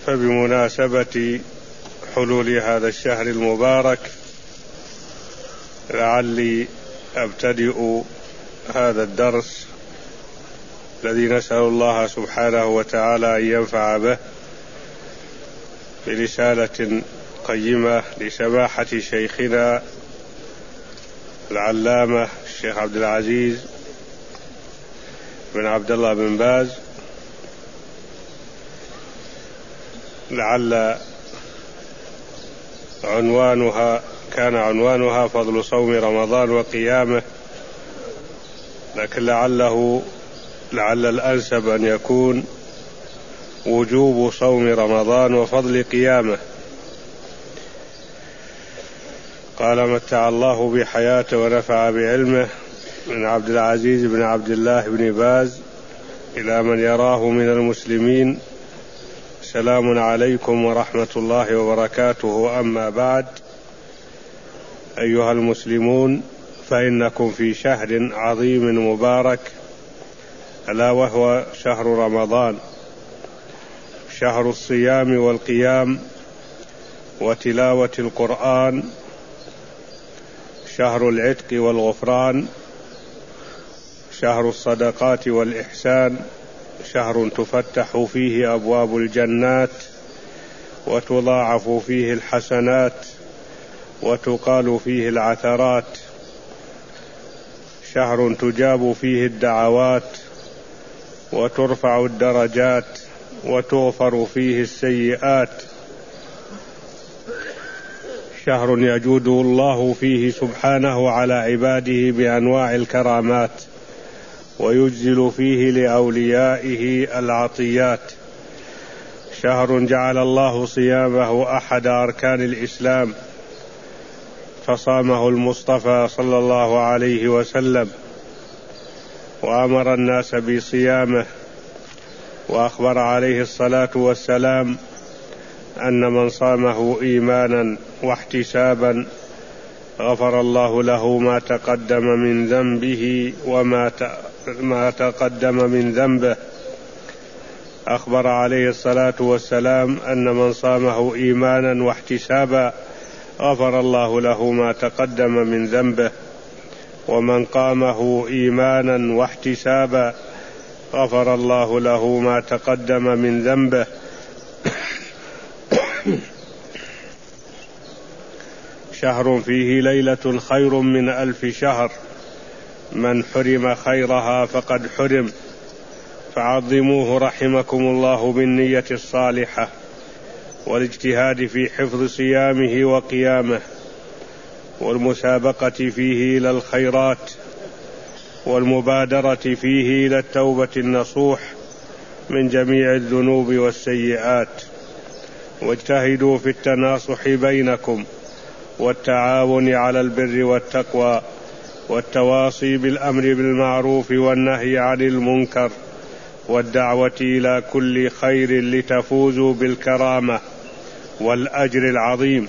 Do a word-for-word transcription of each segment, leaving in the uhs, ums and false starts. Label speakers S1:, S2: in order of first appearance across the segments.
S1: فبمناسبة حلول هذا الشهر المبارك لعلي أبتدئ هذا الدرس الذي نسأل الله سبحانه وتعالى أن ينفع به برسالة قيمة لسماحة شيخنا العلامة الشيخ عبد العزيز بن عبد الله بن باز، لعل عنوانها كان عنوانها فضل صوم رمضان وقيامه، لكن لعله لعل الأنسب أن يكون وجوب صوم رمضان وفضل قيامه. قال متع الله بحياته ونفع بعلمه، من عبد العزيز بن عبد الله بن باز إلى من يراه من المسلمين، السلام عليكم ورحمة الله وبركاته. أما بعد، أيها المسلمون، فإنكم في شهر عظيم مبارك، ألا وهو شهر رمضان، شهر الصيام والقيام وتلاوة القرآن، شهر العتق والغفران، شهر الصدقات والإحسان، شهر تفتح فيه أبواب الجنات وتضاعف فيه الحسنات وتقال فيه العثرات، شهر تجاب فيه الدعوات وترفع الدرجات وتغفر فيه السيئات، شهر يجود الله فيه سبحانه على عباده بأنواع الكرامات ويجزل فيه لأوليائه العطيات، شهر جعل الله صيامه أحد أركان الإسلام فصامه المصطفى صلى الله عليه وسلم وأمر الناس بصيامه، وأخبر عليه الصلاة والسلام أن من صامه إيمانا واحتسابا غفر الله له ما تقدم من ذنبه وما ما تقدم من ذنبه. أخبر عليه الصلاة والسلام أن من صامه إيمانا واحتسابا غفر الله له ما تقدم من ذنبه، ومن قامه إيمانا واحتسابا غفر الله له ما تقدم من ذنبه. شهر فيه ليلة خير من ألف شهر، من حرم خيرها فقد حرم، فعظموه رحمكم الله بالنية الصالحة والاجتهاد في حفظ صيامه وقيامه، والمسابقة فيه إلى الخيرات، والمبادرة فيه إلى التوبة النصوح من جميع الذنوب والسيئات، واجتهدوا في التناصح بينكم والتعاون على البر والتقوى والتواصي بالأمر بالمعروف والنهي عن المنكر والدعوة إلى كل خير لتفوزوا بالكرامة والأجر العظيم.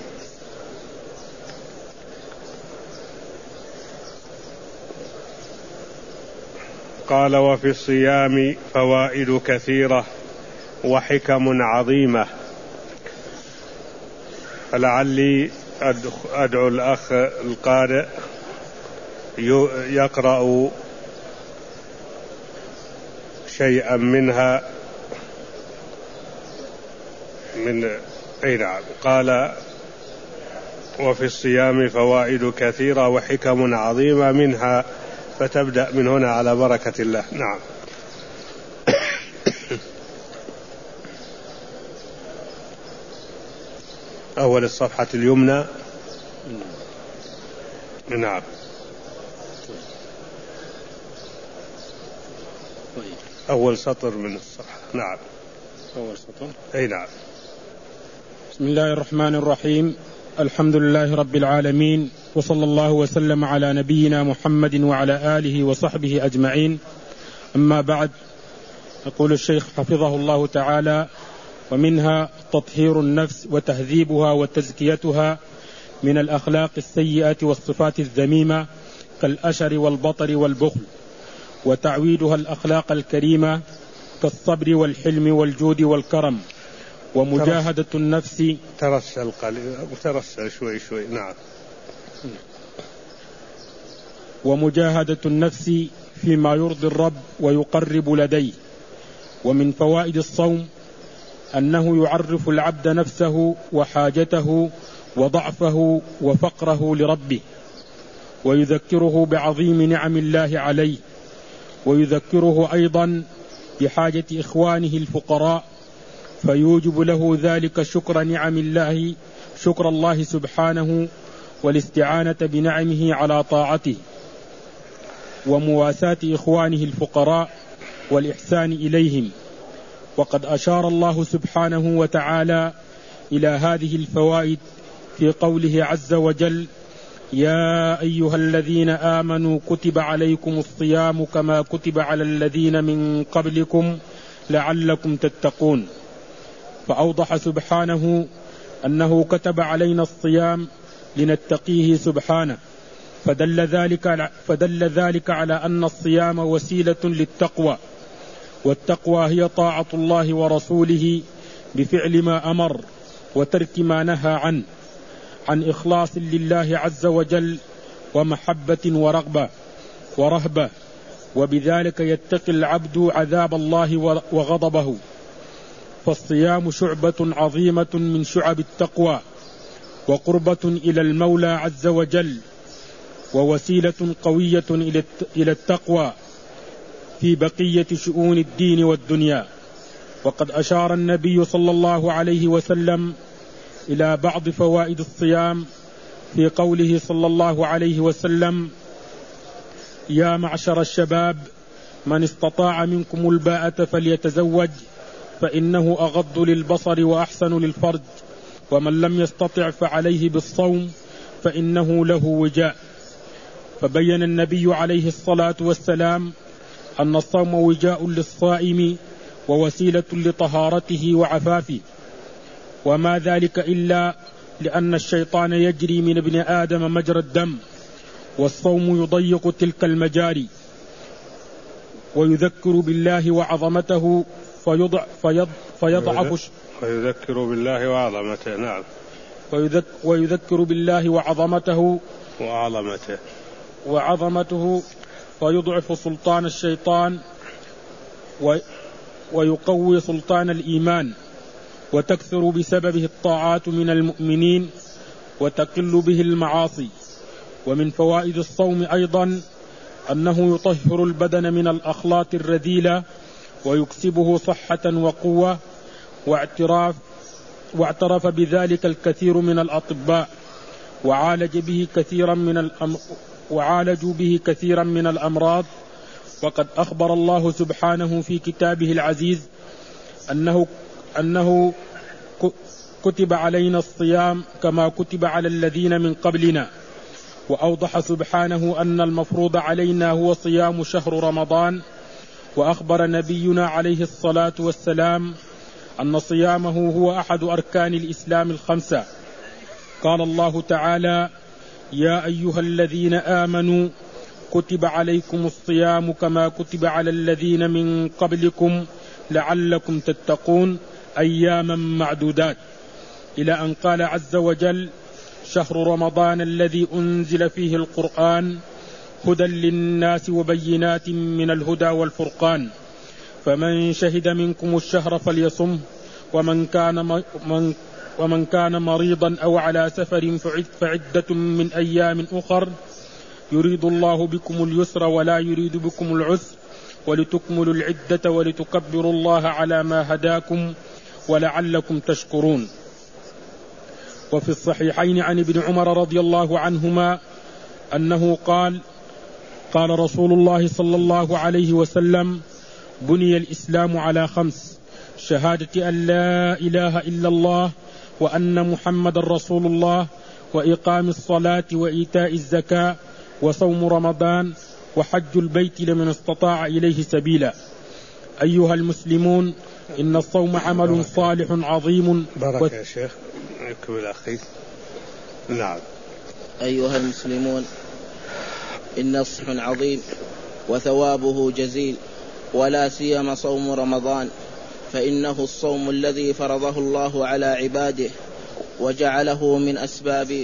S1: قال وفي الصيام فوائد كثيرة وحكم عظيمة، فلعلي أدعو الأخ القارئ يقرأ شيئا منها من أي نعم. قال وفي الصيام فوائد كثيرة وحكم عظيمة، منها فتبدأ من هنا على بركة الله. نعم. أول الصفحة اليمنى. نعم. أول سطر من الصفحة. نعم.
S2: أول سطر.
S1: أي نعم.
S2: بسم الله الرحمن الرحيم، الحمد لله رب العالمين، وصلى الله وسلم على نبينا محمد وعلى آله وصحبه أجمعين. أما بعد، يقول الشيخ حفظه الله تعالى: ومنها تطهير النفس وتهذيبها وتزكيتها من الأخلاق السيئة والصفات الذميمة كالأشر والبطر والبخل، وتعويدها الأخلاق الكريمة كالصبر والحلم والجود والكرم ومجاهدة النفس.
S1: ترسل قليل ترسل شوي شوي. نعم.
S2: ومجاهدة النفس فيما يرضي الرب ويقرب لديه. ومن فوائد الصوم أنه يعرف العبد نفسه وحاجته وضعفه وفقره لربه، ويذكره بعظيم نعم الله عليه، ويذكره أيضا بحاجة إخوانه الفقراء، فيوجب له ذلك شكر نعم الله شكر الله سبحانه والاستعانة بنعمه على طاعته، ومواساة إخوانه الفقراء والإحسان إليهم. وقد أشار الله سبحانه وتعالى إلى هذه الفوائد في قوله عز وجل: يا أيها الذين آمنوا كتب عليكم الصيام كما كتب على الذين من قبلكم لعلكم تتقون. فأوضح سبحانه أنه كتب علينا الصيام لنتقيه سبحانه، فدل ذلك, فدل ذلك على أن الصيام وسيلة للتقوى، والتقوى هي طاعة الله ورسوله بفعل ما أمر وترك ما نهى عنه، عن إخلاص لله عز وجل ومحبة ورغبة ورهبة، وبذلك يتقي العبد عذاب الله وغضبه. فالصيام شعبة عظيمة من شعب التقوى، وقربة إلى المولى عز وجل، ووسيلة قوية إلى التقوى في بقية شؤون الدين والدنيا. وقد أشار النبي صلى الله عليه وسلم إلى بعض فوائد الصيام في قوله صلى الله عليه وسلم: يا معشر الشباب من استطاع منكم الباءة فليتزوج فإنه أغض للبصر وأحسن للفرج، ومن لم يستطع فعليه بالصوم فإنه له وجاء. فبين النبي عليه الصلاة والسلام أن الصوم وجاء للصائم ووسيلة لطهارته وعفافه، وما ذلك إلا لأن الشيطان يجري من ابن آدم مجرى الدم، والصوم يضيق تلك المجاري، ويذكر بالله وعظمته فيضع فيض فيضعف
S1: ويذكر بالله وعظمته. نعم.
S2: ويذك ويذكر بالله وعظمته
S1: وعظمته
S2: وعظمته فيضعف سلطان الشيطان ويقوي سلطان الإيمان، وتكثر بسببه الطاعات من المؤمنين وتقل به المعاصي. ومن فوائد الصوم أيضا أنه يطهر البدن من الأخلاط الرذيلة ويكسبه صحة وقوة، واعتراف واعترف بذلك الكثير من الأطباء، وعالج به كثيرا من الأم وعالجوا به كثيرا من الأمراض. وقد أخبر الله سبحانه في كتابه العزيز أنه أنه كتب علينا الصيام كما كتب على الذين من قبلنا، وأوضح سبحانه أن المفروض علينا هو صيام شهر رمضان. وأخبر نبينا عليه الصلاة والسلام أن صيامه هو أحد أركان الإسلام الخمسة. قال الله تعالى: يا أيها الذين آمنوا كتب عليكم الصيام كما كتب على الذين من قبلكم لعلكم تتقون أياما معدودات، إلى أن قال عز وجل: شهر رمضان الذي أنزل فيه القرآن هدى للناس وبينات من الهدى والفرقان، فمن شهد منكم الشهر فليصم، ومن كان من ومن كان مريضا أو على سفر فعدة من أيام أخر، يريد الله بكم اليسر ولا يريد بكم العسر، ولتكملوا العدة ولتكبروا الله على ما هداكم ولعلكم تشكرون. وفي الصحيحين عن ابن عمر رضي الله عنهما أنه قال: قال رسول الله صلى الله عليه وسلم: بني الإسلام على خمس: شهادة أن لا إله إلا الله وأن محمد رسول الله، وإقام الصلاة وإيتاء الزكاة وصوم رمضان وحج البيت لمن استطاع إليه سبيلا. أيها المسلمون، إن الصوم عمل صالح عظيم.
S1: بارك يا شيخ. اكمل أخي. نعم.
S3: أيها المسلمون، إن الصوم عظيم وثوابه جزيل، ولا سيما صوم رمضان، فإنه الصوم الذي فرضه الله على عباده وجعله من أسباب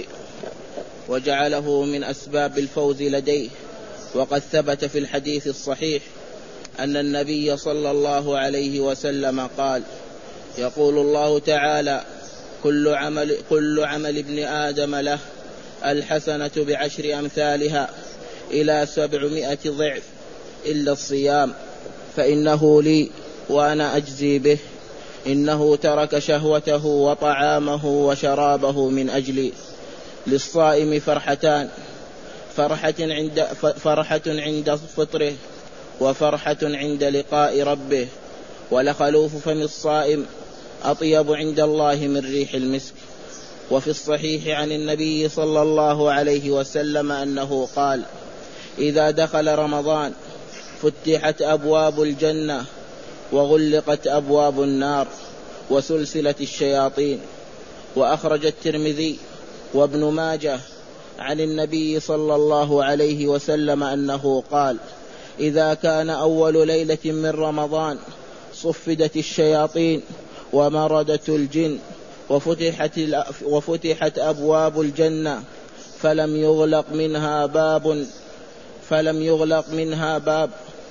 S3: وجعله من أسباب الفوز لديه. وقد ثبت في الحديث الصحيح أن النبي صلى الله عليه وسلم قال: يقول الله تعالى: كل عمل, كل عمل ابن آدم له الحسنة بعشر أمثالها إلى سبعمائة ضعف إلا الصيام فإنه لي وأنا أجزي به. إنه ترك شهوته وطعامه وشرابه من أجلي. للصائم فرحتان: فرحة عند, فرحة عند فطره وفرحة عند لقاء ربه. ولخلوف فم الصائم أطيب عند الله من ريح المسك. وفي الصحيح عن النبي صلى الله عليه وسلم أنه قال: إذا دخل رمضان فتحت أبواب الجنة وغلقت أبواب النار وسلسلة الشياطين. وأخرج الترمذي وابن ماجه عن النبي صلى الله عليه وسلم أنه قال: إذا كان أول ليلة من رمضان صفدت الشياطين ومردت الجن وفتحت, وفتحت أبواب الجنة فلم يغلق منها باب فلم يغلق منها باب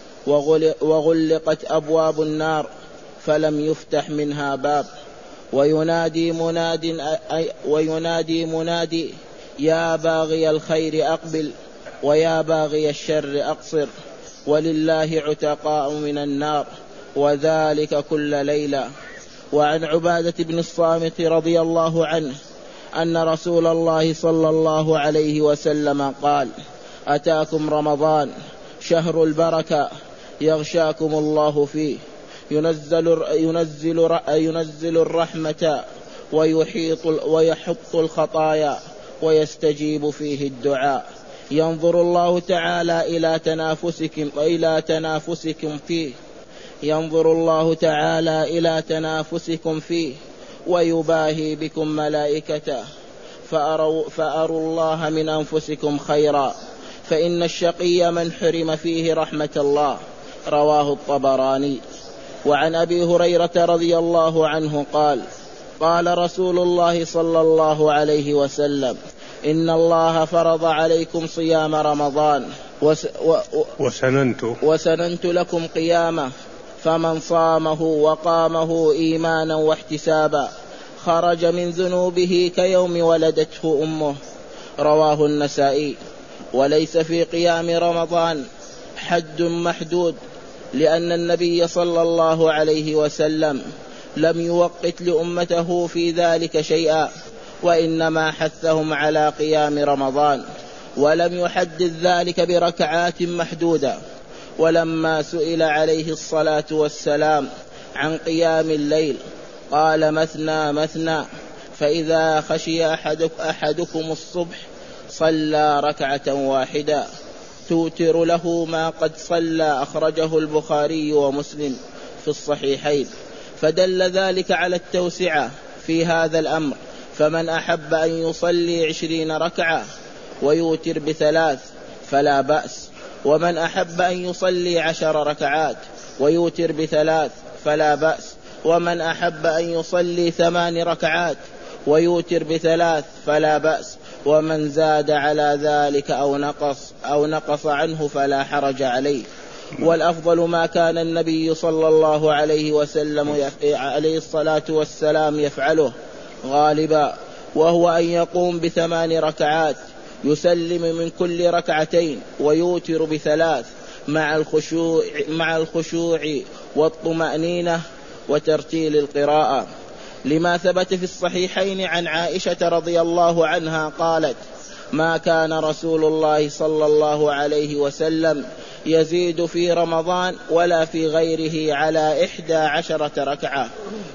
S3: وغلقت أبواب النار فلم يفتح منها باب. وينادي مناد وينادي منادي يا باغي الخير أقبل ويا باغي الشر أقصر ولله عتقاء من النار وذلك كل ليلة. وعن عبادة بن الصامت رضي الله عنه أن رسول الله صلى الله عليه وسلم قال: أتاكم رمضان شهر البركة يغشاكم الله فيه ينزل, ينزل, ينزل الرحمة ويحيط ويحط الخطايا ويستجيب فيه الدعاء. ينظر الله تعالى إلى تنافسكم وإلى تنافسكم فيه ينظر الله تعالى إلى تنافسكم فيه ويباهي بكم ملائكته فأروا, فأروا الله من أنفسكم خيرا فإن الشقي من حرم فيه رحمة الله. رواه الطبراني. وعن أبي هريرة رضي الله عنه قال: قال رسول الله صلى الله عليه وسلم: إن الله فرض عليكم صيام رمضان وس و
S1: وسننت,
S3: وسننت لكم قيامه فمن صامه وقامه إيمانا واحتسابا خرج من ذنوبه كيوم ولدته أمه. رواه النسائي. وليس في قيام رمضان حد محدود لأن النبي صلى الله عليه وسلم لم يوقت لأمته في ذلك شيئا وإنما حثهم على قيام رمضان ولم يحدد ذلك بركعات محدودة. ولما سئل عليه الصلاة والسلام عن قيام الليل قال: مثنى مثنى فإذا خشي أحدك أحدكم الصبح صلى ركعة واحدة توتر له ما قد صلى. أخرجه البخاري ومسلم في الصحيحين. فدل ذلك على التوسعة في هذا الأمر. فمن أحب أن يصلي عشرين ركعة ويوتر بثلاث فلا بأس، ومن أحب أن يصلي عشر ركعات ويوتر بثلاث فلا بأس، ومن أحب أن يصلي ثمان ركعات ويوتر بثلاث فلا بأس، ومن زاد على ذلك أو نقص أو نقص عنه فلا حرج عليه. والأفضل ما كان النبي صلى الله عليه وسلم عليه الصلاة والسلام يفعله غالبا، وهو أن يقوم بثمان ركعات يسلم من كل ركعتين ويوتر بثلاث مع الخشوع, مع الخشوع والطمأنينة وترتيل القراءة، لما ثبت في الصحيحين عن عائشة رضي الله عنها قالت: ما كان رسول الله صلى الله عليه وسلم يزيد في رمضان ولا في غيره على إحدى عشرة ركعة،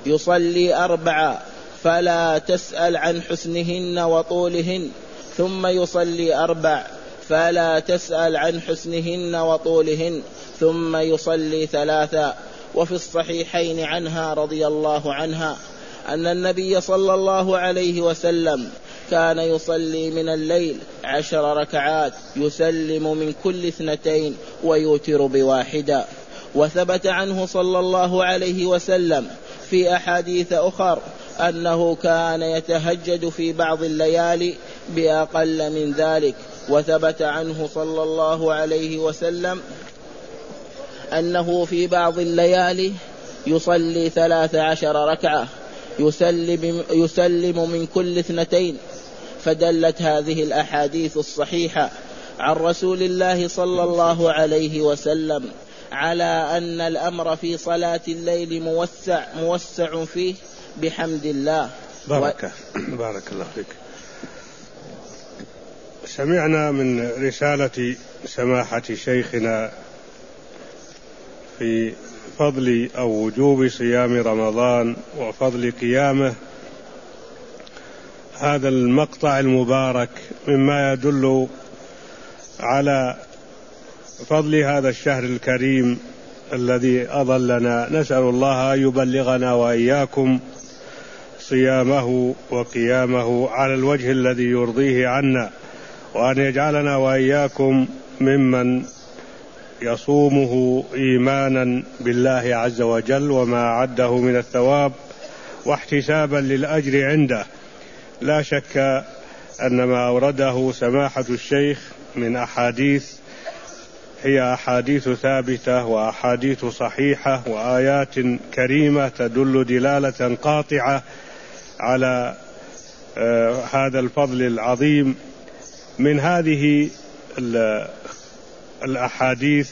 S3: يصلي أربعة فلا تسأل عن حسنهن وطولهن، ثم يصلي أربع فلا تسأل عن حسنهن وطولهن، ثم يصلي ثلاثا. وفي الصحيحين عنها رضي الله عنها أن النبي صلى الله عليه وسلم كان يصلي من الليل عشر ركعات يسلم من كل اثنتين ويوتر بواحدة. وثبت عنه صلى الله عليه وسلم في أحاديث أخر أنه كان يتهجد في بعض الليالي بأقل من ذلك. وثبت عنه صلى الله عليه وسلم أنه في بعض الليالي يصلي ثلاث عشر ركعة يسلم, يسلم من كل اثنتين. فدلت هذه الأحاديث الصحيحة عن رسول الله صلى الله عليه وسلم على أن الأمر في صلاة الليل موسع, موسع فيه بحمد الله.
S1: بارك, و... بارك الله فيك. سمعنا من رسالة سماحة شيخنا في فضل أو وجوب صيام رمضان وفضل قيامه هذا المقطع المبارك مما يدل على فضل هذا الشهر الكريم الذي أظلنا. نسأل الله أن يبلغنا وإياكم صيامه وقيامه على الوجه الذي يرضيه عنا، وأن يجعلنا وإياكم ممن يصومه إيمانا بالله عز وجل وما أعده من الثواب واحتسابا للأجر عنده. لا شك أن ما أورده سماحة الشيخ من أحاديث هي أحاديث ثابتة وأحاديث صحيحة وآيات كريمة تدل دلالة قاطعة على آه هذا الفضل العظيم. من هذه الأحاديث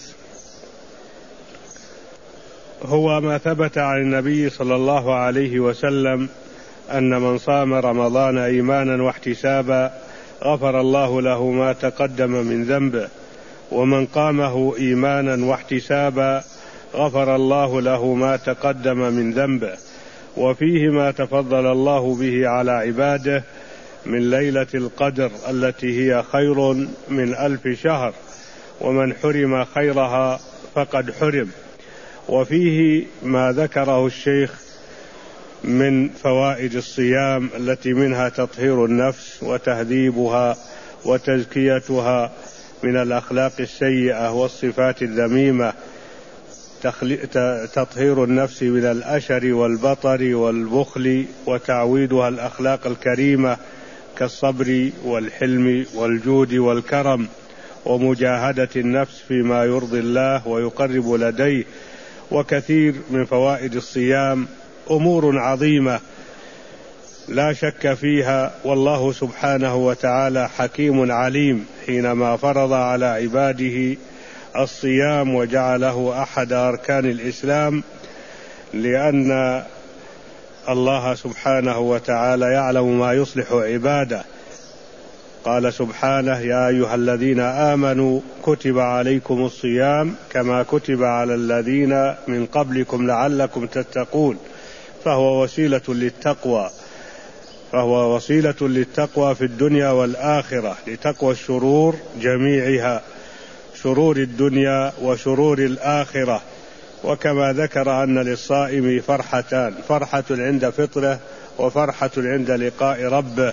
S1: هو ما ثبت عن النبي صلى الله عليه وسلم أن من صام رمضان إيمانا واحتسابا غفر الله له ما تقدم من ذنبه، ومن قامه إيمانا واحتسابا غفر الله له ما تقدم من ذنبه. وفيه ما تفضل الله به على عباده من ليلة القدر التي هي خير من ألف شهر، ومن حرم خيرها فقد حرم. وفيه ما ذكره الشيخ من فوائد الصيام التي منها تطهير النفس وتهذيبها وتزكيتها من الأخلاق السيئة والصفات الذميمة، تطهير النفس من الأشر والبطر والبخل وتعويدها الأخلاق الكريمة كالصبر والحلم والجود والكرم، ومجاهدة النفس فيما يرضي الله ويقرب لديه. وكثير من فوائد الصيام أمور عظيمة لا شك فيها، والله سبحانه وتعالى حكيم عليم حينما فرض على عباده الصيام وجعله أحد أركان الإسلام، لأن الله سبحانه وتعالى يعلم ما يصلح عباده. قال سبحانه: يا أيها الذين آمنوا كتب عليكم الصيام كما كتب على الذين من قبلكم لعلكم تتقون. فهو وسيلة للتقوى فهو وسيلة للتقوى في الدنيا والآخرة، لتقوى الشرور جميعها، شرور الدنيا وشرور الآخرة. وكما ذكر أن للصائم فرحتان: فرحة عند فطره وفرحة عند لقاء ربه،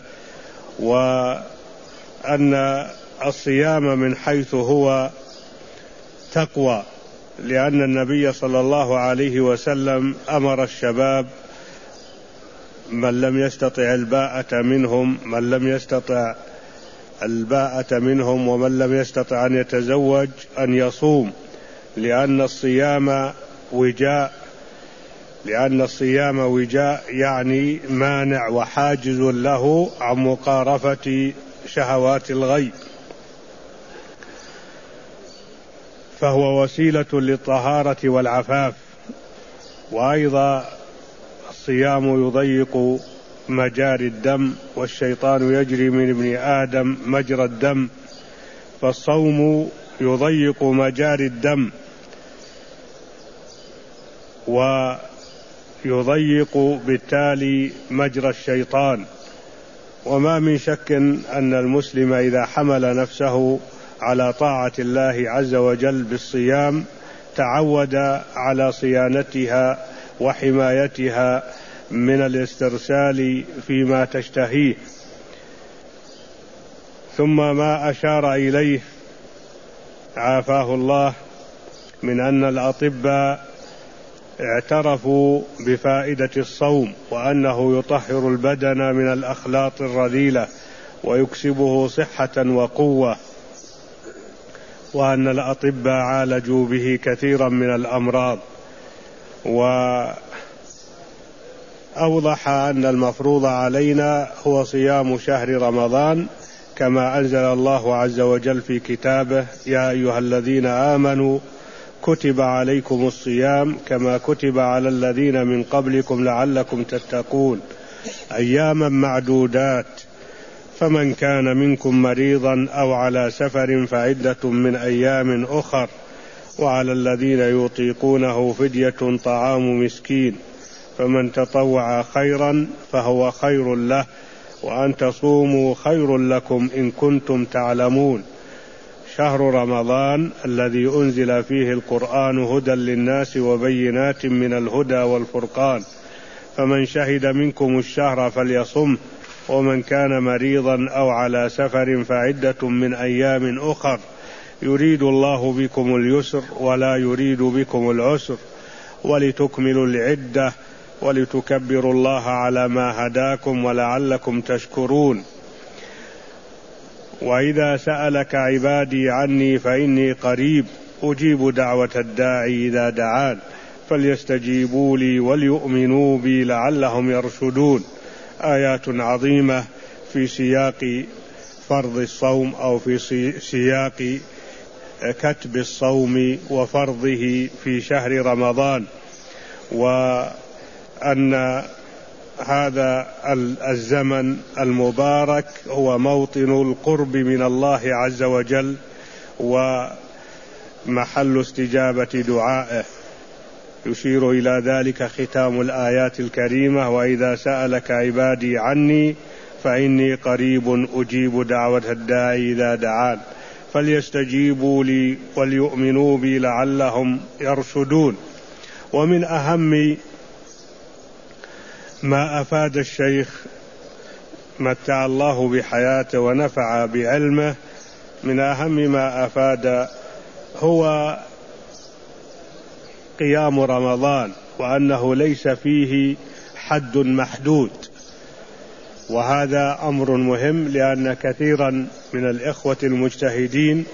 S1: وأن الصيام من حيث هو تقوى، لأن النبي صلى الله عليه وسلم أمر الشباب من لم يستطع الباءة منهم من لم يستطع الباءة منهم ومن لم يستطع أن يتزوج أن يصوم، لأن الصيام وجاء لأن الصيام وجاء يعني مانع وحاجز له عن مقارفة شهوات الغي، فهو وسيلة للطهارة والعفاف. وأيضا الصيام يضيق مجاري الدم، والشيطان يجري من ابن آدم مجرى الدم، فالصوم يضيق مجاري الدم ويضيق بالتالي مجرى الشيطان. وما من شك أن المسلم إذا حمل نفسه على طاعة الله عز وجل بالصيام تعود على صيانتها وحمايتها من الاسترسال فيما تشتهيه. ثم ما أشار إليه عافاه الله من أن الأطباء اعترفوا بفائدة الصوم وأنه يطهر البدن من الأخلاط الرذيلة ويكسبه صحة وقوة، وأن الأطباء عالجوا به كثيرا من الأمراض، وأوضح أن المفروض علينا هو صيام شهر رمضان كما أنزل الله عز وجل في كتابه: يا أيها الذين آمنوا كتب عليكم الصيام كما كتب على الذين من قبلكم لعلكم تتقون أياما معدودات، فمن كان منكم مريضا أو على سفر فعدة من أيام أخر، وعلى الذين يطيقونه فدية طعام مسكين، فمن تطوع خيرا فهو خير له، وأن تصوموا خير لكم إن كنتم تعلمون. شهر رمضان الذي أنزل فيه القرآن هدى للناس وبينات من الهدى والفرقان، فمن شهد منكم الشهر فليصمه، ومن كان مريضا أو على سفر فعدة من أيام أخر، يريد الله بكم اليسر ولا يريد بكم العسر، ولتكملوا العدة ولتكبروا الله على ما هداكم ولعلكم تشكرون. وإذا سألك عبادي عني فإني قريب أجيب دعوة الداعي إذا دعان فليستجيبوا لي وليؤمنوا بي لعلهم يرشدون. آيات عظيمة في سياق فرض الصوم أو في سياق كتب الصوم وفرضه في شهر رمضان، وأن هذا الزمن المبارك هو موطن القرب من الله عز وجل ومحل استجابة دعائه، يشير إلى ذلك ختام الآيات الكريمة: وإذا سألك عبادي عني فإني قريب أجيب دعوة الداعي إذا دعان فليستجيبوا لي وليؤمنوا بي لعلهم يرشدون. ومن أهم ما أفاد الشيخ متع الله بحياته ونفع بعلمه، من أهم ما أفاد هو قيام رمضان، وأنه ليس فيه حد محدود، وهذا أمر مهم، لأن كثيرا من الإخوة المجتهدين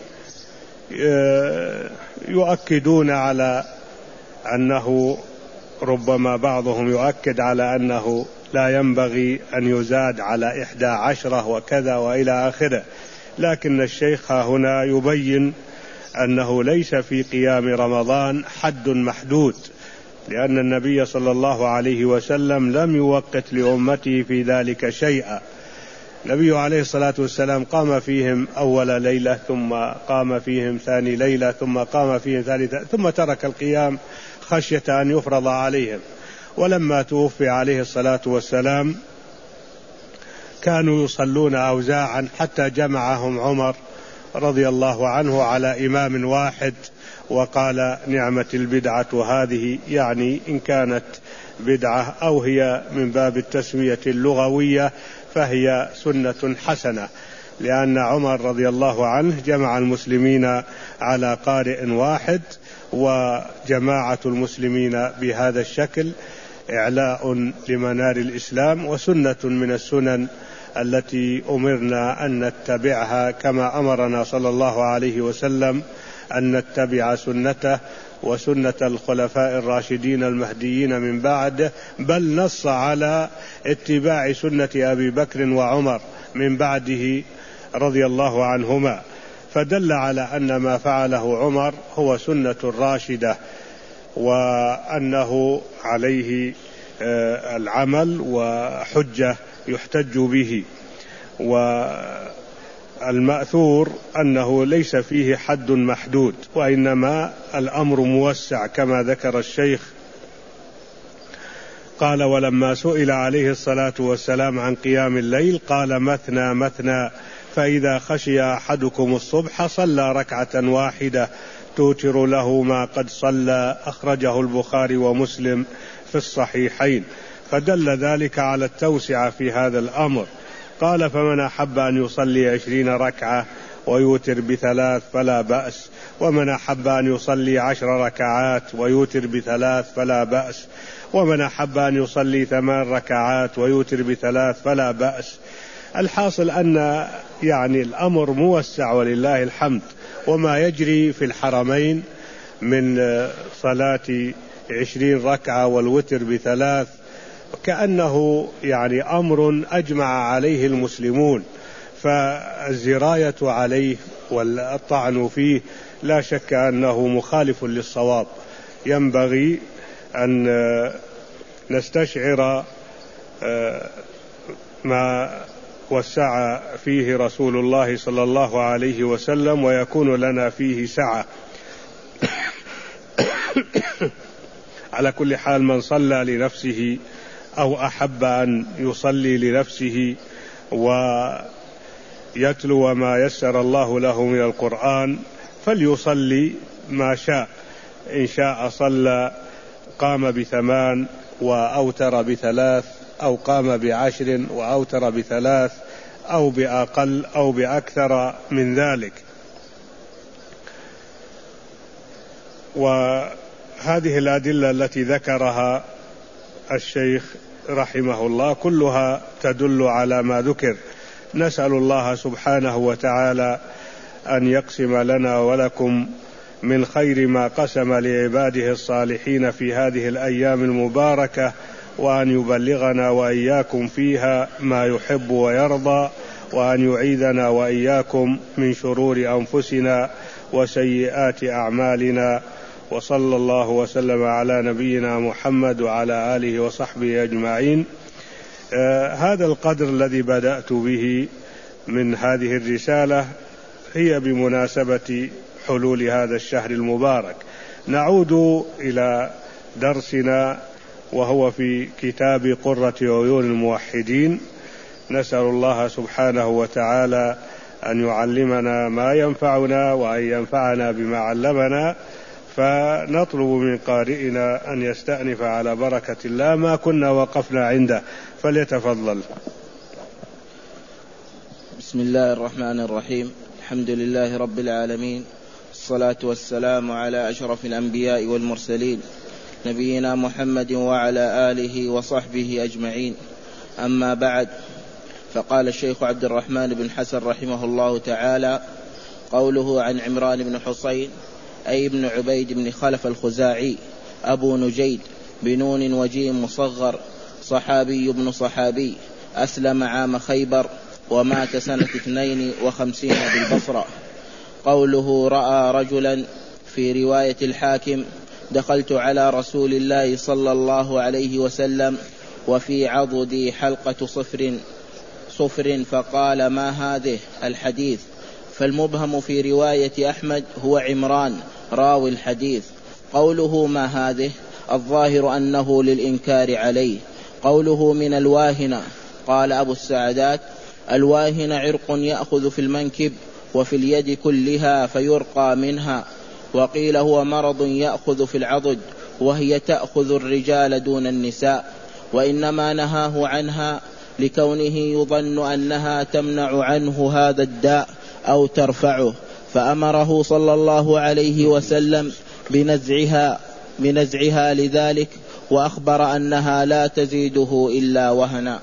S1: يؤكدون على أنه ربما بعضهم يؤكد على أنه لا ينبغي أن يزاد على إحدى عشرة وكذا وإلى آخره، لكن الشيخ هنا يبين أنه ليس في قيام رمضان حد محدود، لأن النبي صلى الله عليه وسلم لم يوقت لأمته في ذلك شيئا. النبي عليه الصلاة والسلام قام فيهم أول ليلة، ثم قام فيهم ثاني ليلة، ثم قام فيهم ثالثة، ثم ترك القيام خشية أن يفرض عليهم. ولما توفي عليه الصلاة والسلام كانوا يصلون أوزاعا حتى جمعهم عمر رضي الله عنه على إمام واحد، وقال: نعمة البدعة هذه، يعني إن كانت بدعة أو هي من باب التسوية اللغوية فهي سنة حسنة، لأن عمر رضي الله عنه جمع المسلمين على قارئ واحد، وجماعة المسلمين بهذا الشكل إعلاء لمنار الإسلام، وسنة من السنن التي أمرنا أن نتبعها، كما أمرنا صلى الله عليه وسلم أن نتبع سنته وسنة الخلفاء الراشدين المهديين من بعده، بل نص على اتباع سنة أبي بكر وعمر من بعده رضي الله عنهما، فدل على أن ما فعله عمر هو سنة راشدة، وأنه عليه العمل وحجة يحتج به. والمأثور أنه ليس فيه حد محدود، وإنما الأمر موسع كما ذكر الشيخ. قال: ولما سئل عليه الصلاة والسلام عن قيام الليل قال: مثنى مثنى، فإذا خشي أحدكم الصبح صلى ركعة واحدة توتر له ما قد صلى، أخرجه البخاري ومسلم في الصحيحين، فدل ذلك على التوسعة في هذا الأمر. قال: فمن أحب أن يصلي عشرين ركعة ويوتر بثلاث فلا بأس، ومن أحب أن يصلي عشر ركعات ويوتر بثلاث فلا بأس، ومن أحب أن يصلي ثمان ركعات ويوتر بثلاث فلا بأس. الحاصل أن يعني الأمر موسع ولله الحمد، وما يجري في الحرمين من صلاة عشرين ركعة والوتر بثلاث كأنه يعني أمر أجمع عليه المسلمون، فالزراية عليه والطعن فيه لا شك أنه مخالف للصواب. ينبغي أن نستشعر ما وسع فيه رسول الله صلى الله عليه وسلم ويكون لنا فيه سعة. على كل حال من صلى لنفسه أو أحب أن يصلي لنفسه ويتلو ما يسر الله له من القرآن فليصلي ما شاء، إن شاء صلى قام بثمان وأوتر بثلاث، أو قام بعشر وأوتر بثلاث، أو بأقل أو بأكثر من ذلك. وهذه الأدلة التي ذكرها الشيخ رحمه الله كلها تدل على ما ذكر. نسأل الله سبحانه وتعالى أن يقسم لنا ولكم من خير ما قسم لعباده الصالحين في هذه الأيام المباركة، وأن يبلغنا وإياكم فيها ما يحب ويرضى، وأن يعيذنا وإياكم من شرور أنفسنا وسيئات أعمالنا. وصلى الله وسلم على نبينا محمد وعلى آله وصحبه أجمعين. آه هذا القدر الذي بدأت به من هذه الرسالة هي بمناسبة حلول هذا الشهر المبارك. نعود إلى درسنا وهو في كتاب قرة عيون الموحدين. نسأل الله سبحانه وتعالى أن يعلمنا ما ينفعنا وأن ينفعنا بما علمنا، فنطلب من قارئنا أن يستأنف على بركة الله ما كنا وقفنا عنده، فليتفضل.
S3: بسم الله الرحمن الرحيم. الحمد لله رب العالمين، الصلاة والسلام على أشرف الأنبياء والمرسلين نبينا محمد وعلى آله وصحبه أجمعين. أما بعد، فقال الشيخ عبد الرحمن بن حسن رحمه الله تعالى: قوله عن عمران بن حصين أي ابن عبيد بن خلف الخزاعي أبو نجيد بنون وجيم مصغر، صحابي ابن صحابي، أسلم عام خيبر ومات سنة اثنين وخمسين بالبصرة. قوله رأى رجلا في رواية الحاكم: دخلت على رسول الله صلى الله عليه وسلم وفي عضدي حلقة صفر صفر فقال: ما هذه؟ الحديث. فالمبهم في رواية أحمد هو عمران راوي الحديث. قوله ما هذه الظاهر أنه للإنكار عليه. قوله من الواهنة، قال أبو السعدات: الواهنة عرق يأخذ في المنكب وفي اليد كلها فيرقى منها. وقيل هو مرض يأخذ في العضد وهي تأخذ الرجال دون النساء، وإنما نهاه عنها لكونه يظن أنها تمنع عنه هذا الداء أو ترفعه، فأمره صلى الله عليه وسلم بنزعها, بنزعها لذلك، وأخبر أنها لا تزيده إلا وهنا.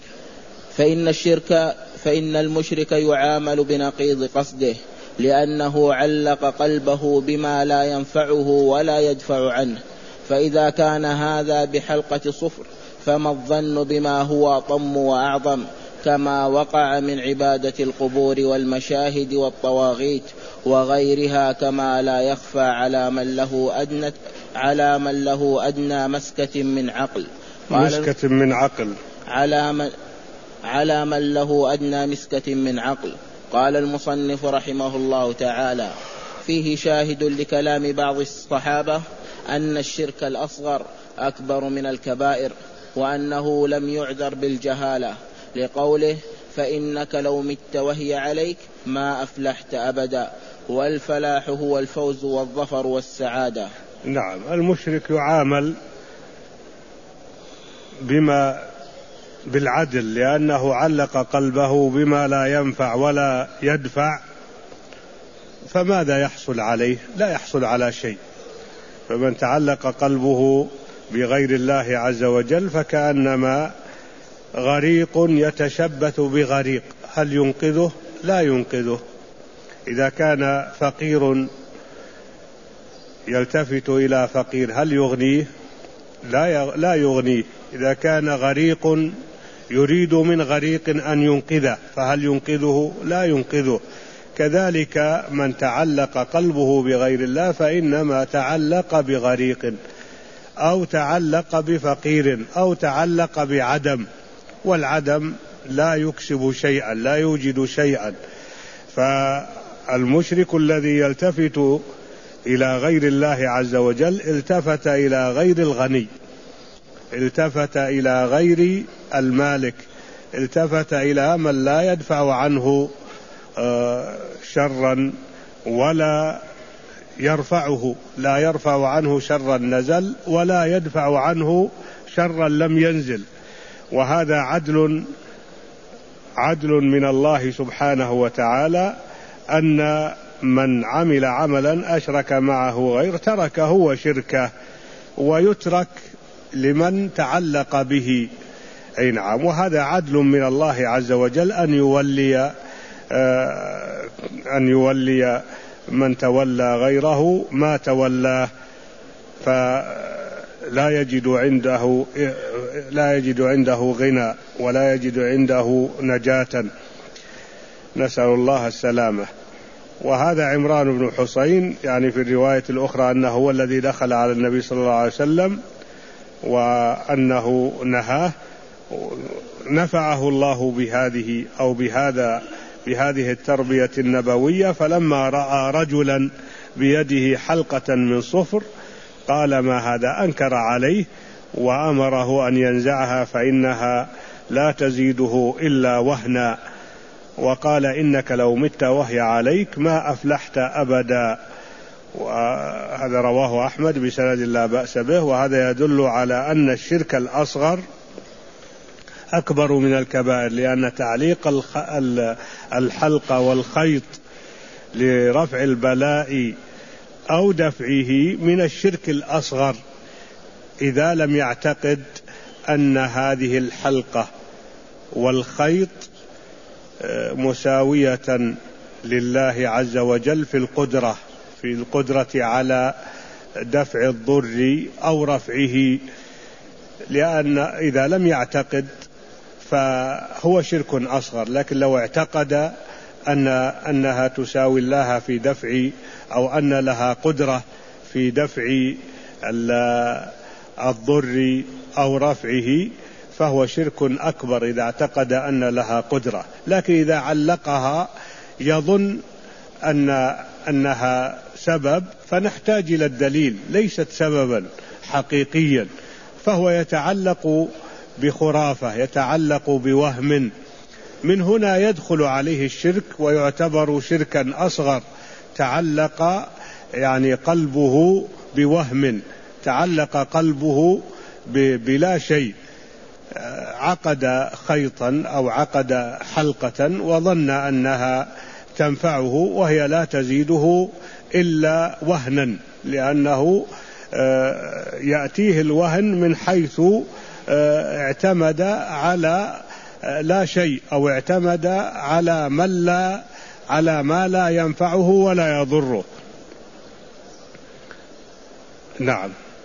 S3: فإن الشرك فإن المشرك يعامل بنقيض قصده، لأنه علق قلبه بما لا ينفعه ولا يدفع عنه. فإذا كان هذا بحلقة صفر فما الظن بما هو أطم وأعظم، كما وقع من عبادة القبور والمشاهد والطواغيت وغيرها، كما لا يخفى على من له أدنى على من له أدنى مسكة من عقل
S1: مسكة من عقل
S3: على من على من له أدنى مسكة من عقل. قال المصنف رحمه الله تعالى: فيه شاهد لكلام بعض الصحابة أن الشرك الأصغر أكبر من الكبائر، وأنه لم يعذر بالجهالة، لقوله: فإنك لو مت وهي عليك ما أفلحت أبدا، والفلاح هو الفوز والظفر والسعادة.
S1: نعم، المشرك يعامل بما بالعدل، لأنه علق قلبه بما لا ينفع ولا يدفع، فماذا يحصل عليه؟ لا يحصل على شيء. فمن تعلق قلبه بغير الله عز وجل فكأنما غريق يتشبث بغريق، هل ينقذه؟ لا ينقذه. إذا كان فقير يلتفت إلى فقير هل يغنيه؟ لا يغنيه. إذا كان غريق يريد من غريق أن ينقذه فهل ينقذه؟ لا ينقذه. كذلك من تعلق قلبه بغير الله فإنما تعلق بغريق أو تعلق بفقير أو تعلق بعدم، والعدم لا يكسب شيئا، لا يوجد شيئا. فالمشرك الذي يلتفت إلى غير الله عز وجل التفت إلى غير الغني، التفت إلى غير المالك، التفت إلى من لا يدفع عنه شرا ولا يرفعه، لا يرفع عنه شرا نزل ولا يدفع عنه شرا لم ينزل. وهذا عدل عدل من الله سبحانه وتعالى، أن من عمل عملا أشرك معه غير تركه وشركه ويترك لمن تعلق به. أي نعم. وهذا عدل من الله عز وجل أن يولي آه أن يولي من تولى غيره ما تولاه، فلا يجد عنده لا يجد عنده غنى ولا يجد عنده نجاة، نسأل الله السلامة. وهذا عمران بن حسين يعني في الرواية الأخرى أنه هو الذي دخل على النبي صلى الله عليه وسلم وأنه نهاه، نفعه الله بهذه أو بهذا بهذه التربية النبوية. فلما رأى رجلا بيده حلقة من صفر قال ما هذا؟ أنكر عليه وأمره أن ينزعها فإنها لا تزيده إلا وهنا، وقال إنك لو مت وهي عليك ما أفلحت أبدا. وهذا رواه أحمد بسند لا بأس به. وهذا يدل على أن الشرك الأصغر أكبر من الكبائر، لأن تعليق الحلقة والخيط لرفع البلاء أو دفعه من الشرك الأصغر إذا لم يعتقد أن هذه الحلقة والخيط مساوية لله عز وجل في القدرة في القدرة على دفع الضر أو رفعه. لأن إذا لم يعتقد فهو شرك أصغر، لكن لو اعتقد أن أنها تساوي الله في دفع أو أن لها قدرة في دفع الضر أو رفعه فهو شرك أكبر إذا اعتقد أن لها قدرة. لكن إذا علقها يظن أن أنها سبب فنحتاج إلى الدليل، ليست سببا حقيقيا، فهو يتعلق بخرافة، يتعلق بوهم. من هنا يدخل عليه الشرك ويعتبر شركا أصغر. تعلق يعني قلبه بوهم، تعلق قلبه بلا شيء، عقد خيطا أو عقد حلقة وظن أنها تنفعه وهي لا تزيده إلا وهنا، لأنه يأتيه الوهن من حيث اعتمد على لا شيء أو اعتمد على من لا على ما لا ينفعه ولا يضره. نعم.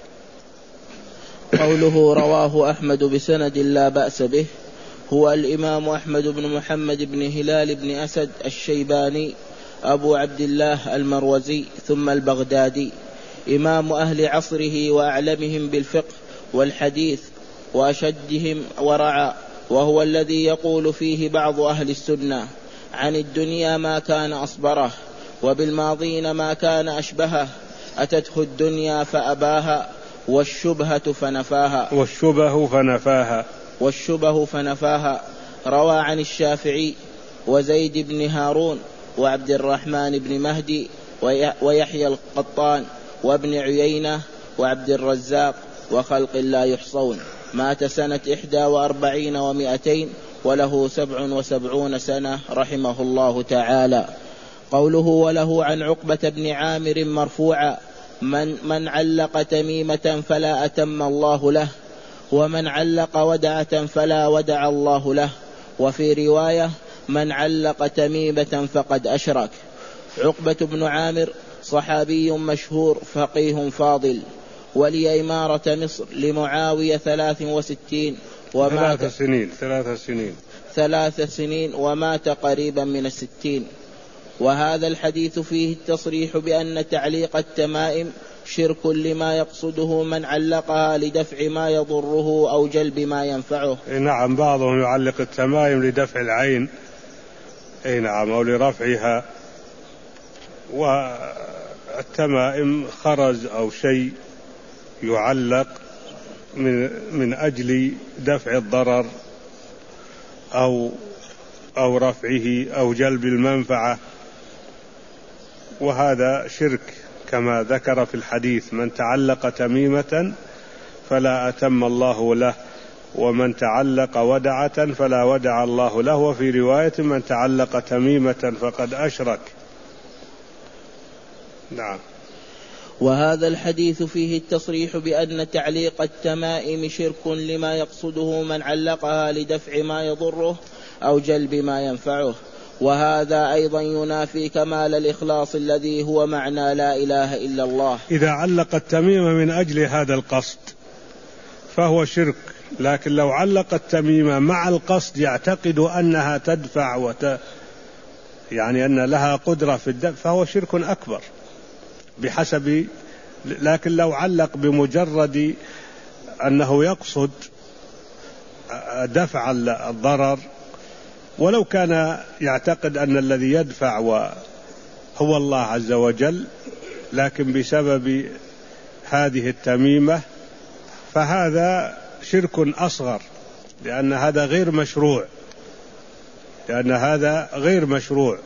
S3: قوله رواه أحمد بسند لا بأس به، هو الإمام أحمد بن محمد بن هلال بن أسد الشيباني أبو عبد الله المروزي ثم البغدادي، إمام أهل عصره وأعلمهم بالفقه والحديث وأشدهم ورعا، وهو الذي يقول فيه بعض أهل السنة عن الدنيا ما كان أصبره، وبالماضين ما كان أشبهه، أتته الدنيا فأباها، والشبهة فنفاها
S1: والشبه فنفاها
S3: والشبه فنفاها. روى عن الشافعي وزيد بن هارون وعبد الرحمن بن مهدي ويحيى القطان وابن عيينة وعبد الرزاق وخلق لا يحصون. مات سنة إحدى وأربعين ومائتين وله سبع وسبعون سنة رحمه الله تعالى. قوله وله عن عقبة بن عامر مرفوعا من, من علق تميمة فلا أتم الله له، ومن علق ودعة فلا ودع الله له. وفي رواية من علق تميمة فقد أشرك. عقبة بن عامر صحابي مشهور فقيه فاضل، ولي إمارة مصر لمعاوية ثلاث وستين ومات
S1: ثلاث سنين ثلاث سنين
S3: ثلاث سنين ومات قريبا من الستين. وهذا الحديث فيه التصريح بأن تعليق التمائم شرك لما يقصده من علقها لدفع ما يضره أو جلب ما ينفعه.
S1: نعم، بعضهم يعلق التمائم لدفع العين أي نعم أو لرفعها، والتمائم خرز أو شيء يعلق من, من أجل دفع الضرر أو, أو رفعه أو جلب المنفعة، وهذا شرك كما ذكر في الحديث من تعلق تميمة فلا أتم الله له، ومن تعلق ودعة فلا ودع الله له. وفي رواية من تعلق تميمة فقد أشرك. نعم.
S3: وهذا الحديث فيه التصريح بأن تعليق التمائم شرك لما يقصده من علقها لدفع ما يضره أو جلب ما ينفعه، وهذا أيضا ينافي كمال الإخلاص الذي هو معنى لا إله إلا الله.
S1: إذا علق التميمة من أجل هذا القصد فهو شرك، لكن لو علق التميمة مع القصد يعتقد أنها تدفع وت... يعني أن لها قدرة في الدفع فهو شرك أكبر بحسب. لكن لو علق بمجرد أنه يقصد دفع الضرر، ولو كان يعتقد أن الذي يدفع هو الله عز وجل، لكن بسبب هذه التميمة فهذا شرك أصغر، لأن هذا غير مشروع لأن هذا غير مشروع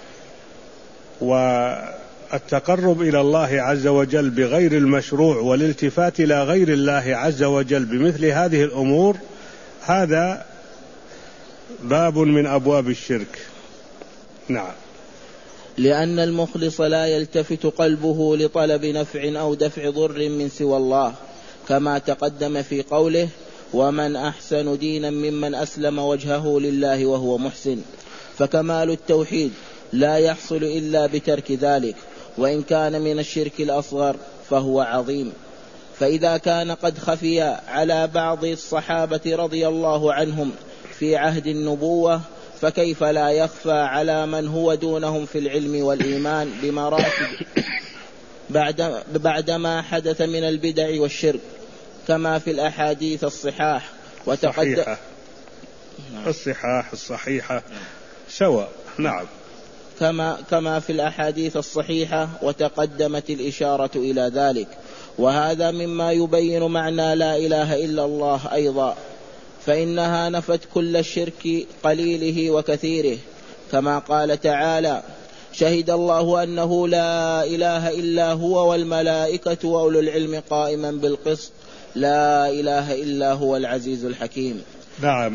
S1: والتقرب إلى الله عز وجل بغير المشروع والالتفات إلى غير الله عز وجل بمثل هذه الأمور هذا باب من أبواب الشرك. نعم.
S3: لأن المخلص لا يلتفت قلبه لطلب نفع أو دفع ضر من سوى الله، كما تقدم في قوله ومن أحسن دينا ممن أسلم وجهه لله وهو محسن. فكمال التوحيد لا يحصل إلا بترك ذلك، وإن كان من الشرك الأصغر فهو عظيم. فإذا كان قد خفي على بعض الصحابة رضي الله عنهم في عهد النبوة، فكيف لا يخفى على من هو دونهم في العلم والإيمان بمراتب بعد بعدما حدث من البدع والشرك، كما في الأحاديث الصحاح وتقدم
S1: الصحاح الصحيحة سواء. نعم.
S3: كما كما في الأحاديث الصحيحة وتقدمت الإشارة إلى ذلك. وهذا مما يبين معنى لا إله إلا الله أيضا، فإنها نفت كل الشرك قليله وكثيره، كما قال تعالى شهد الله أنه لا إله إلا هو والملائكة وأولو العلم قائما بالقسط لا إله إلا هو العزيز الحكيم.
S1: نعم.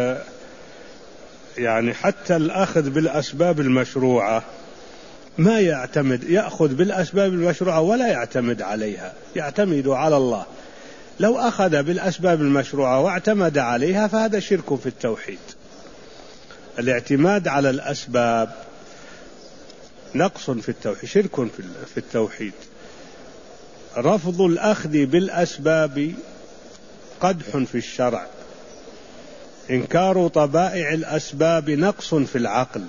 S1: يعني حتى الأخذ بالأسباب المشروعة ما يعتمد يأخذ بالأسباب المشروعة ولا يعتمد عليها، يعتمد على الله. لو أخذ بالأسباب المشروعة واعتمد عليها فهذا شرك في التوحيد. الاعتماد على الأسباب نقص في التوحيد، شرك في التوحيد. رفض الأخذ بالأسباب قدح في الشرع. إنكار طبائع الأسباب نقص في العقل.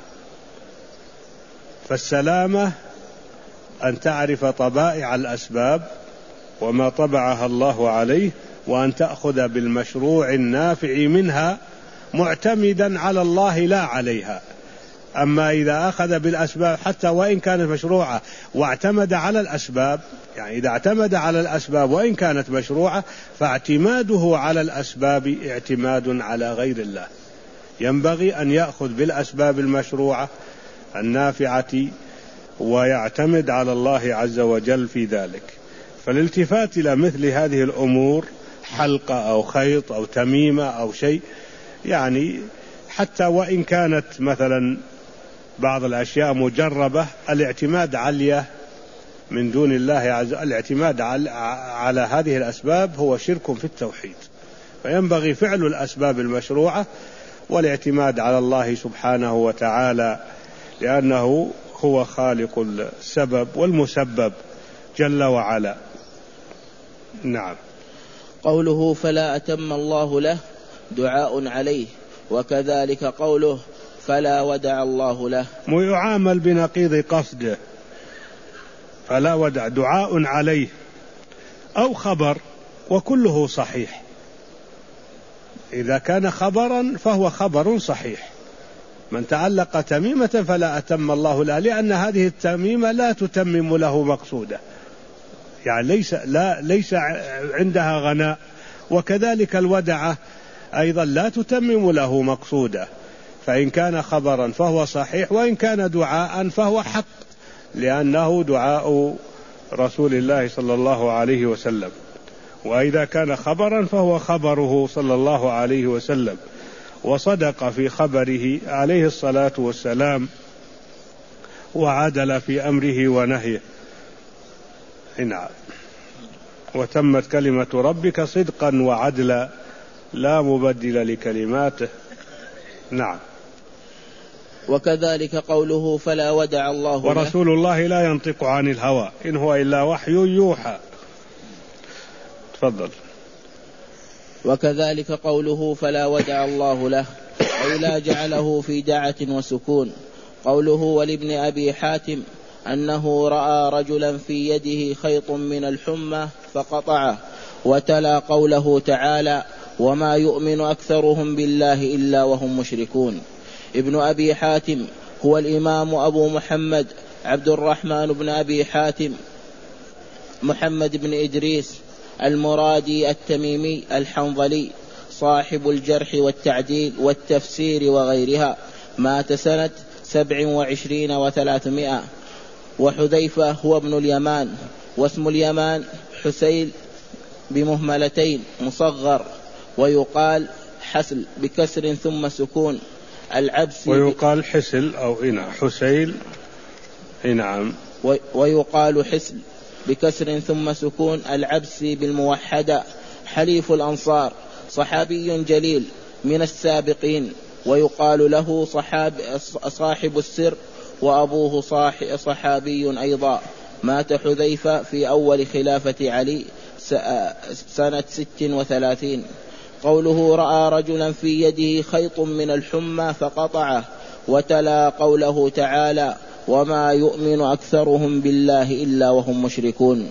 S1: فالسلامة أن تعرف طبائع الأسباب وما طبعها الله عليه، وأن تأخذ بالمشروع النافع منها معتمدا على الله لا عليها. أما إذا أخذ بالأسباب حتى وإن كانت مشروعة واعتمد على الأسباب، يعني إذا اعتمد على الأسباب وإن كانت مشروعة فاعتماده على الأسباب اعتماد على غير الله. ينبغي أن يأخذ بالأسباب المشروعة النافعة ويعتمد على الله عز وجل في ذلك. فالالتفات إلى مثل هذه الأمور حلقة أو خيط أو تميمة أو شيء، يعني حتى وإن كانت مثلا بعض الأشياء مجربة الاعتماد عليه من دون الله عز وجل، الاعتماد على هذه الأسباب هو شرك في التوحيد، فينبغي فعل الأسباب المشروعة والاعتماد على الله سبحانه وتعالى، لأنه هو خالق السبب والمسبب جل وعلا. نعم.
S3: قوله فلا أتم الله له دعاء عليه، وكذلك قوله فلا ودع الله له
S1: ويعامل بنقيض قصده، فلا ودع دعاء عليه أو خبر، وكله صحيح. إذا كان خبرا فهو خبر صحيح، من تعلق تميمة فلا أتم الله له، لأن هذه التميمة لا تتمم له مقصوده، يعني ليس, لا ليس عندها غناء، وكذلك الودعة أيضا لا تتمم له مقصوده، فإن كان خبرا فهو صحيح، وإن كان دعاء فهو حق، لأنه دعاء رسول الله صلى الله عليه وسلم، وإذا كان خبرا فهو خبره صلى الله عليه وسلم، وصدق في خبره عليه الصلاة والسلام، وعدل في أمره ونهيه. نعم. وتمت كلمة ربك صدقا وعدلا لا مبدل لكلماته. نعم.
S3: وكذلك قوله فلا ودع الله له،
S1: ورسول الله لا ينطق عن الهوى إن هو إلا وحي يوحى. تفضل.
S3: وكذلك قوله فلا ودع الله له أي لا جعله في دعة وسكون. قوله ولابن أبي حاتم أنه رأى رجلا في يده خيط من الحمى فقطعه، وتلا قوله تعالى وما يؤمن أكثرهم بالله إلا وهم مشركون. ابن أبي حاتم هو الإمام أبو محمد عبد الرحمن بن أبي حاتم محمد بن إدريس المرادي التميمي الحنظلي، صاحب الجرح والتعديل والتفسير وغيرها، مات سنة سبع وعشرين وثلاثمائة. وحذيفة هو ابن اليمان، واسم اليمان حسيل بمهملتين مصغر، ويقال حسل بكسر ثم سكون العبس،
S1: ويقال حسل أو إنا حسيل. نعم.
S3: ويقال حسل بكسر ثم سكون العبس بالموحدة، حليف الأنصار، صحابي جليل من السابقين، ويقال له صحاب صاحب السر، وأبوه صحابي أيضا. مات حذيفة في أول خلافة علي سنة ست وثلاثين. قوله رأى رجلا في يده خيط من الحمى فقطعه، وتلا قوله تعالى وما يؤمن أكثرهم بالله إلا وهم مشركون.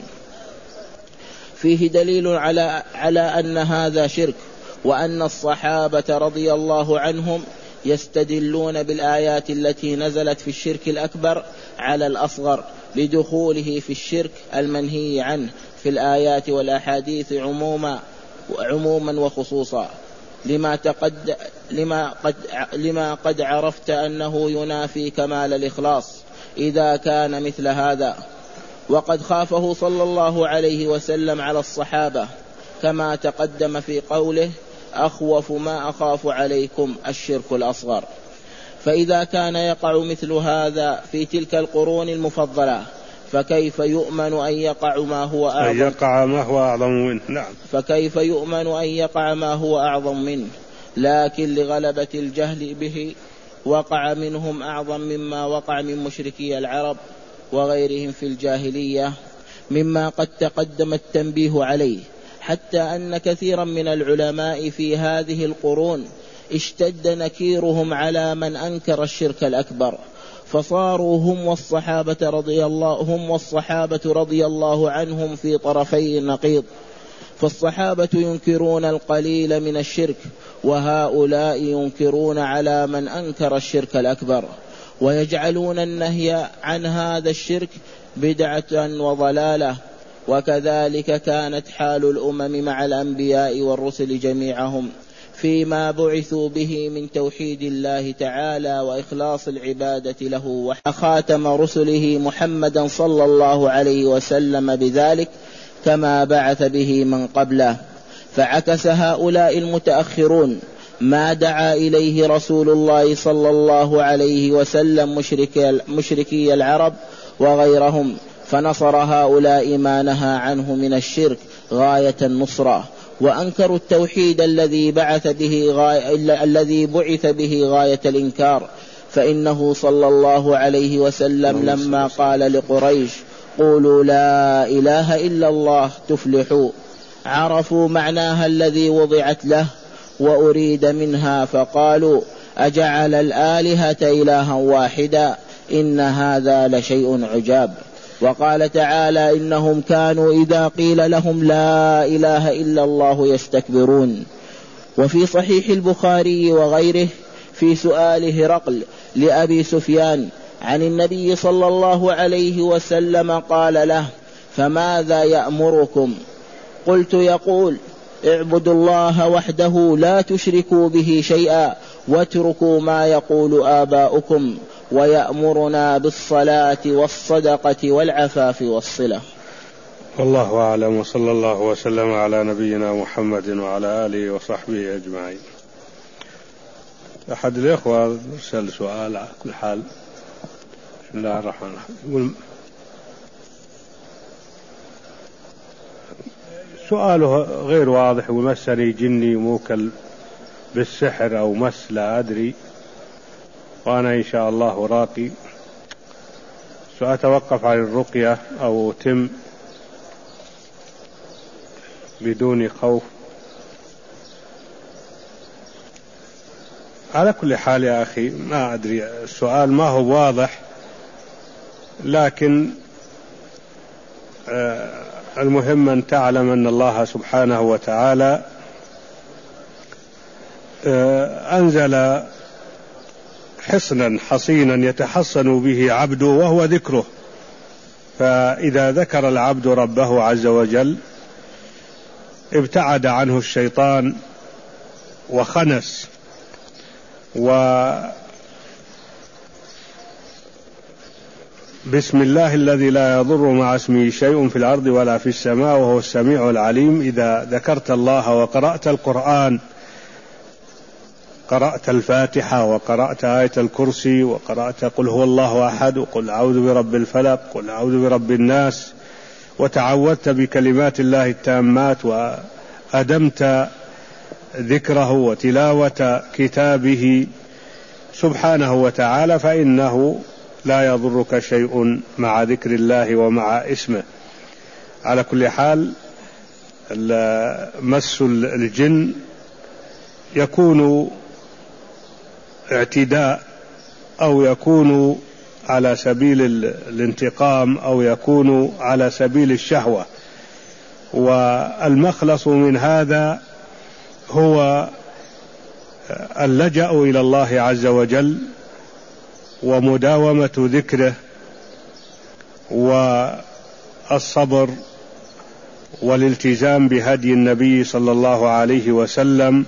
S3: فيه دليل على, على أن هذا شرك، وأن الصحابة رضي الله عنهم يستدلون بالآيات التي نزلت في الشرك الأكبر على الأصغر لدخوله في الشرك المنهي عنه في الآيات والأحاديث عموما عموما وخصوصا، لما, تقد لما, قد لما قد عرفت أنه ينافي كمال الإخلاص إذا كان مثل هذا. وقد خافه صلى الله عليه وسلم على الصحابة كما تقدم في قوله أخوف ما أخاف عليكم الشرك الأصغر. فإذا كان يقع مثل هذا في تلك القرون المفضلة، فكيف يؤمن أن يقع ما هو أعظم
S1: يقع ما هو أعظم منه؟ نعم.
S3: فكيف يؤمن أن يقع ما هو أعظم منه؟ لكن لغلبة الجهل به وقع منهم أعظم مما وقع من مشركي العرب وغيرهم في الجاهلية، مما قد تقدم التنبيه عليه، حتى أن كثيرا من العلماء في هذه القرون اشتد نكيرهم على من أنكر الشرك الأكبر، فصاروا هم والصحابة رضي الله هم والصحابة رضي الله عنهم في طرفي النقيض. فالصحابة ينكرون القليل من الشرك، وهؤلاء ينكرون على من أنكر الشرك الأكبر، ويجعلون النهي عن هذا الشرك بدعة وضلالة. وكذلك كانت حال الأمم مع الأنبياء والرسل جميعهم فيما بعثوا به من توحيد الله تعالى وإخلاص العبادة له، وخاتم رسله محمدا صلى الله عليه وسلم بذلك كما بعث به من قبله. فعكس هؤلاء المتأخرون ما دعا إليه رسول الله صلى الله عليه وسلم مشركي, مشركي العرب وغيرهم، فنصر هؤلاء ما نهى عنه من الشرك غاية النصرة، وأنكروا التوحيد الذي بعث به غاية الذي بعث به غاية الإنكار. فإنه صلى الله عليه وسلم لما قال لقريش قولوا لا إله إلا الله تفلحوا، عرفوا معناها الذي وضعت له وأريد منها، فقالوا أجعل الآلهة إلها واحدا إن هذا لشيء عجاب. وقال تعالى إنهم كانوا إذا قيل لهم لا إله إلا الله يستكبرون. وفي صحيح البخاري وغيره في سؤال هرقل لأبي سفيان عن النبي صلى الله عليه وسلم قال له فماذا يأمركم؟ قلت يقول اعبدوا الله وحده لا تشركوا به شيئا واتركوا ما يقول آباؤكم، ويأمرنا بالصلاة والصدقة والعفاف والصلة.
S1: والله أعلم، وصلى الله وسلم على نبينا محمد وعلى آله وصحبه أجمعين. أحد الإخوة سأل سؤال على كل حال. بسم الله الرحمن الرحيم. سؤاله غير واضح، ومسني جني موكل بالسحر أو مس لا أدري، وأنا إن شاء الله راقي، سأتوقف عن الرقية أو تم بدون خوف. على كل حال يا أخي ما أدري، السؤال ما هو واضح، لكن آه المهم أن تعلم أن الله سبحانه وتعالى آه أنزل حصنا حصينا يتحصن به عبده وهو ذكره، فإذا ذكر العبد ربه عز وجل ابتعد عنه الشيطان وخنس. وبسم الله الذي لا يضر مع اسمه شيء في الأرض ولا في السماء وهو السميع العليم، إذا ذكرت الله وقرأت القرآن، قرأت الفاتحة وقرأت آية الكرسي وقرأت قل هو الله أحد وقل أعوذ برب الفلق قل أعوذ برب الناس، وتعوذت بكلمات الله التامات وأدمت ذكره وتلاوة كتابه سبحانه وتعالى، فإنه لا يضرك شيء مع ذكر الله ومع اسمه. على كل حال مس الجن يكون اعتداء أو يكون على سبيل الانتقام أو يكون على سبيل الشهوة، والمخلص من هذا هو اللجأ إلى الله عز وجل ومداومة ذكره والصبر والالتزام بهدي النبي صلى الله عليه وسلم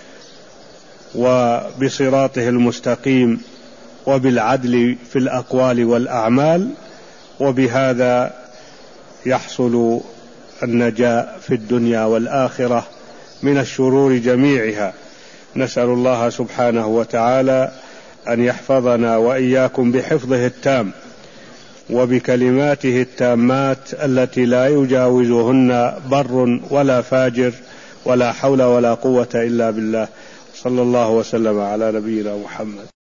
S1: وبصراطه المستقيم وبالعدل في الأقوال والأعمال، وبهذا يحصل النجاة في الدنيا والآخرة من الشرور جميعها. نسأل الله سبحانه وتعالى أن يحفظنا وإياكم بحفظه التام وبكلماته التامات التي لا يجاوزهن بر ولا فاجر ولا حول ولا قوة إلا بالله. صلى الله وسلم على نبينا محمد.